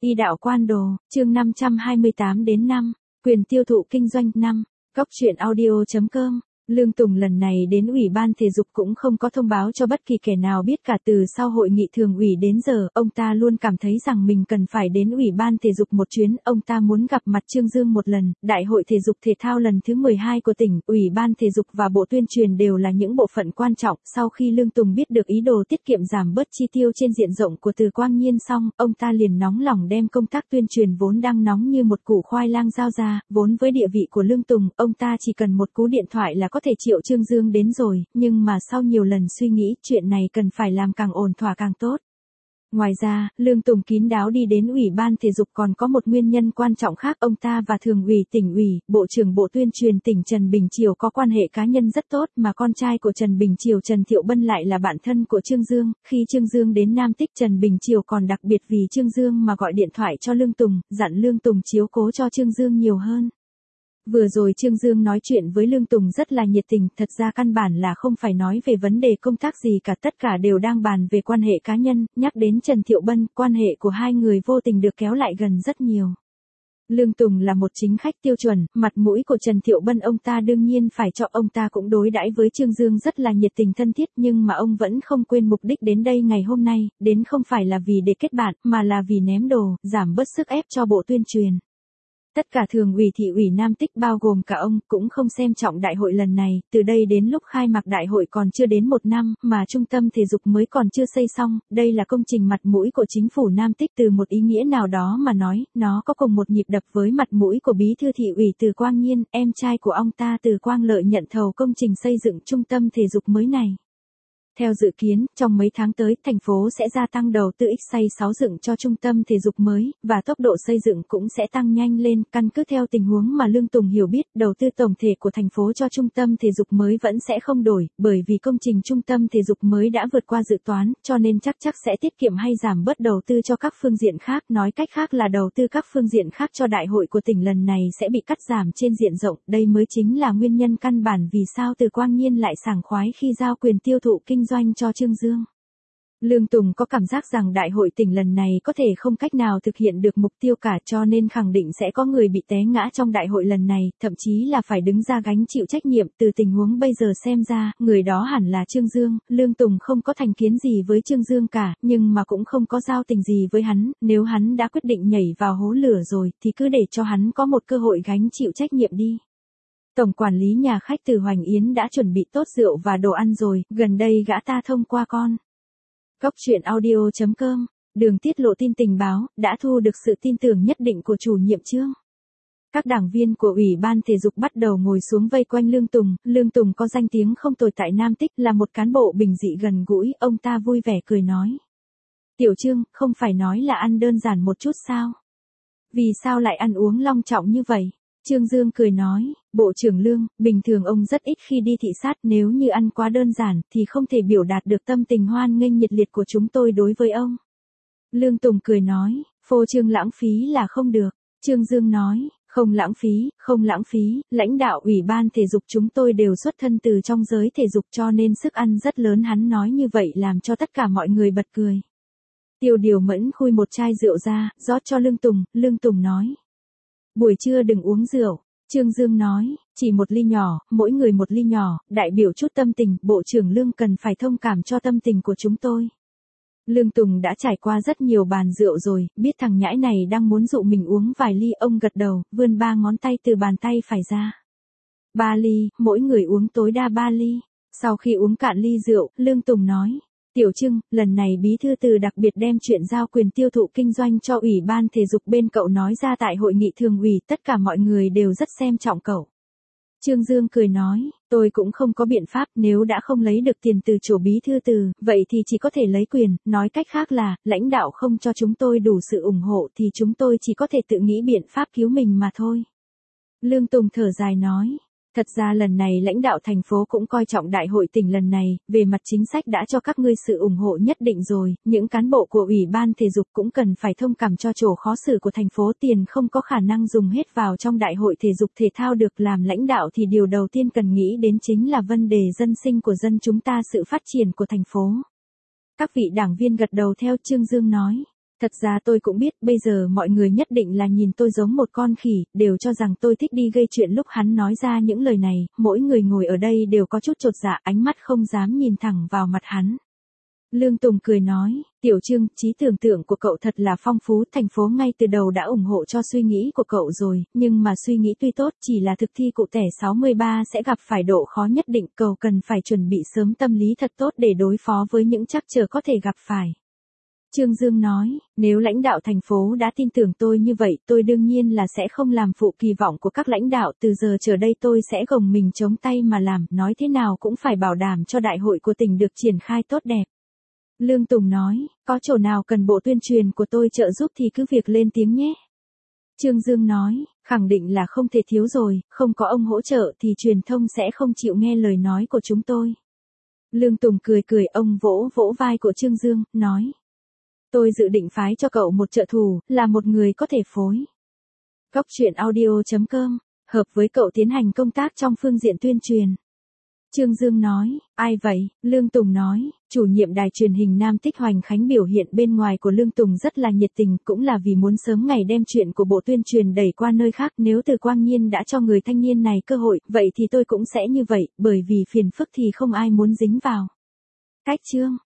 Y đạo quan đồ, chương 528 đến 5, quyền tiêu thụ kinh doanh 5, góc truyện audio.com. Lương Tùng lần này đến Ủy ban Thể dục cũng không có thông báo cho bất kỳ kẻ nào biết cả. Từ sau hội nghị thường ủy đến giờ, ông ta luôn cảm thấy rằng mình cần phải đến Ủy ban Thể dục một chuyến. Ông ta muốn gặp mặt Trương Dương một lần. Đại hội thể dục thể thao lần thứ 12 của tỉnh, Ủy ban Thể dục và Bộ Tuyên truyền đều là những bộ phận quan trọng. Sau khi Lương Tùng biết được ý đồ tiết kiệm giảm bớt chi tiêu trên diện rộng của Từ Quang Nhiên xong, ông ta liền nóng lòng đem công tác tuyên truyền vốn đang nóng như một củ khoai lang giao ra. Vốn với địa vị của Lương Tùng, ông ta chỉ cần một cú điện thoại là có thể triệu Trương Dương đến rồi, nhưng mà sau nhiều lần suy nghĩ, chuyện này cần phải làm càng ổn thỏa càng tốt. Ngoài ra, Lương Tùng kín đáo đi đến Ủy ban Thể dục còn có một nguyên nhân quan trọng khác. Ông ta và Thường ủy tỉnh ủy, Bộ trưởng Bộ Tuyên truyền tỉnh Trần Bình Chiểu có quan hệ cá nhân rất tốt, mà con trai của Trần Bình Chiểu Trần Thiệu Bân lại là bạn thân của Trương Dương. Khi Trương Dương đến Nam Tích, Trần Bình Chiểu còn đặc biệt vì Trương Dương mà gọi điện thoại cho Lương Tùng, dặn Lương Tùng chiếu cố cho Trương Dương nhiều hơn. Vừa rồi Trương Dương nói chuyện với Lương Tùng rất là nhiệt tình, thật ra căn bản là không phải nói về vấn đề công tác gì cả, tất cả đều đang bàn về quan hệ cá nhân. Nhắc đến Trần Thiệu Bân, quan hệ của hai người vô tình được kéo lại gần rất nhiều. Lương Tùng là một chính khách tiêu chuẩn, mặt mũi của Trần Thiệu Bân ông ta đương nhiên phải cho. Ông ta cũng đối đãi với Trương Dương rất là nhiệt tình thân thiết, nhưng mà ông vẫn không quên mục đích đến đây ngày hôm nay, đến không phải là vì để kết bạn, mà là vì ném đồ, giảm bớt sức ép cho Bộ Tuyên truyền. Tất cả thường ủy thị ủy Nam Tích bao gồm cả ông cũng không xem trọng đại hội lần này. Từ đây đến lúc khai mạc đại hội còn chưa đến 1 năm, mà trung tâm thể dục mới còn chưa xây xong. Đây là công trình mặt mũi của chính phủ Nam Tích. Từ một ý nghĩa nào đó mà nói, nó có cùng một nhịp đập với mặt mũi của bí thư thị ủy Từ Quang Nhiên, em trai của ông ta Từ Quang Lợi nhận thầu công trình xây dựng trung tâm thể dục mới này. Theo dự kiến, trong mấy tháng tới, thành phố sẽ gia tăng đầu tư X6 dựng cho trung tâm thể dục mới, và tốc độ xây dựng cũng sẽ tăng nhanh lên. Căn cứ theo tình huống mà Lương Tùng hiểu biết, đầu tư tổng thể của thành phố cho trung tâm thể dục mới vẫn sẽ không đổi, bởi vì công trình trung tâm thể dục mới đã vượt qua dự toán, cho nên chắc sẽ tiết kiệm hay giảm bớt đầu tư cho các phương diện khác. Nói cách khác là đầu tư các phương diện khác cho đại hội của tỉnh lần này sẽ bị cắt giảm trên diện rộng. Đây mới chính là nguyên nhân căn bản vì sao Từ Quang Nhiên lại sảng khoái khi giao quyền tiêu thụ kinh doanh cho Trương Dương. Lương Tùng có cảm giác rằng đại hội tỉnh lần này có thể không cách nào thực hiện được mục tiêu cả, cho nên khẳng định sẽ có người bị té ngã trong đại hội lần này, thậm chí là phải đứng ra gánh chịu trách nhiệm. Từ tình huống bây giờ xem ra, người đó hẳn là Trương Dương. Lương Tùng không có thành kiến gì với Trương Dương cả, nhưng mà cũng không có giao tình gì với hắn. Nếu hắn đã quyết định nhảy vào hố lửa rồi, thì cứ để cho hắn có một cơ hội gánh chịu trách nhiệm đi. Tổng quản lý nhà khách Từ Hoành Yến đã chuẩn bị tốt rượu và đồ ăn rồi, gần đây gã ta thông qua con. Góc truyện audio.com, Đường tiết lộ tin tình báo, đã thu được sự tin tưởng nhất định của chủ nhiệm Trương. Các đảng viên của Ủy ban Thể dục bắt đầu ngồi xuống vây quanh Lương Tùng. Lương Tùng có danh tiếng không tồi tại Nam Tích, là một cán bộ bình dị gần gũi. Ông ta vui vẻ cười nói: Tiểu Trương, không phải nói là ăn đơn giản một chút sao? Vì sao lại ăn uống long trọng như vậy? Trương Dương cười nói: Bộ trưởng Lương, bình thường ông rất ít khi đi thị sát, nếu như ăn quá đơn giản thì không thể biểu đạt được tâm tình hoan nghênh nhiệt liệt của chúng tôi đối với ông. Lương Tùng cười nói: Phô trương lãng phí là không được. Trương Dương nói: Không lãng phí, không lãng phí, lãnh đạo Ủy ban Thể dục chúng tôi đều xuất thân từ trong giới thể dục cho nên sức ăn rất lớn. Hắn nói như vậy làm cho tất cả mọi người bật cười. Tiêu Điều Mẫn khui một chai rượu ra, rót cho Lương Tùng nói: Buổi trưa đừng uống rượu. Trương Dương nói: Chỉ một ly nhỏ, mỗi người một ly nhỏ, đại biểu chút tâm tình, Bộ trưởng Lương cần phải thông cảm cho tâm tình của chúng tôi. Lương Tùng đã trải qua rất nhiều bàn rượu rồi, biết thằng nhãi này đang muốn dụ mình uống vài ly. Ông gật đầu, vươn 3 ngón tay từ bàn tay phải ra. 3 ly, mỗi người uống tối đa 3 ly. Sau khi uống cạn ly rượu, Lương Tùng nói: Tiểu Trương, lần này bí thư Từ đặc biệt đem chuyện giao quyền tiêu thụ kinh doanh cho Ủy ban Thể dục bên cậu nói ra tại hội nghị thường ủy, tất cả mọi người đều rất xem trọng cậu. Trương Dương cười nói: Tôi cũng không có biện pháp, nếu đã không lấy được tiền từ chỗ bí thư Từ, vậy thì chỉ có thể lấy quyền. Nói cách khác là, lãnh đạo không cho chúng tôi đủ sự ủng hộ thì chúng tôi chỉ có thể tự nghĩ biện pháp cứu mình mà thôi. Lương Tùng thở dài nói: Thật ra lần này lãnh đạo thành phố cũng coi trọng đại hội tỉnh lần này, về mặt chính sách đã cho các ngươi sự ủng hộ nhất định rồi, những cán bộ của Ủy ban Thể dục cũng cần phải thông cảm cho chỗ khó xử của thành phố. Tiền không có khả năng dùng hết vào trong đại hội thể dục thể thao được. Làm lãnh đạo thì điều đầu tiên cần nghĩ đến chính là vấn đề dân sinh của dân chúng ta, sự phát triển của thành phố. Các vị đảng viên gật đầu theo Trương Dương nói: Thật ra tôi cũng biết bây giờ mọi người nhất định là nhìn tôi giống một con khỉ, đều cho rằng tôi thích đi gây chuyện. Lúc hắn nói ra những lời này, mỗi người ngồi ở đây đều có chút chột dạ, ánh mắt không dám nhìn thẳng vào mặt hắn. Lương Tùng cười nói, Tiểu Trương, trí tưởng tượng của cậu thật là phong phú, thành phố ngay từ đầu đã ủng hộ cho suy nghĩ của cậu rồi, nhưng mà suy nghĩ tuy tốt, chỉ là thực thi cụ thể 63 sẽ gặp phải độ khó nhất định, cậu cần phải chuẩn bị sớm tâm lý thật tốt để đối phó với những trắc trở có thể gặp phải. Trương Dương nói, nếu lãnh đạo thành phố đã tin tưởng tôi như vậy, tôi đương nhiên là sẽ không làm phụ kỳ vọng của các lãnh đạo, từ giờ trở đây tôi sẽ gồng mình chống tay mà làm, nói thế nào cũng phải bảo đảm cho đại hội của tỉnh được triển khai tốt đẹp. Lương Tùng nói, có chỗ nào cần bộ tuyên truyền của tôi trợ giúp thì cứ việc lên tiếng nhé. Trương Dương nói, khẳng định là không thể thiếu rồi, không có ông hỗ trợ thì truyền thông sẽ không chịu nghe lời nói của chúng tôi. Lương Tùng cười cười, ông vỗ vỗ vai của Trương Dương, nói. Tôi dự định phái cho cậu một trợ thủ, là một người có thể phối. Góc truyện audio.com, hợp với cậu tiến hành công tác trong phương diện tuyên truyền. Trương Dương nói, ai vậy? Lương Tùng nói, chủ nhiệm đài truyền hình Nam Tích Hoành Khánh. Biểu hiện bên ngoài của Lương Tùng rất là nhiệt tình, cũng là vì muốn sớm ngày đem chuyện của bộ tuyên truyền đẩy qua nơi khác. Nếu Từ Quang Nhiên đã cho người thanh niên này cơ hội, vậy thì tôi cũng sẽ như vậy, bởi vì phiền phức thì không ai muốn dính vào. Cách chương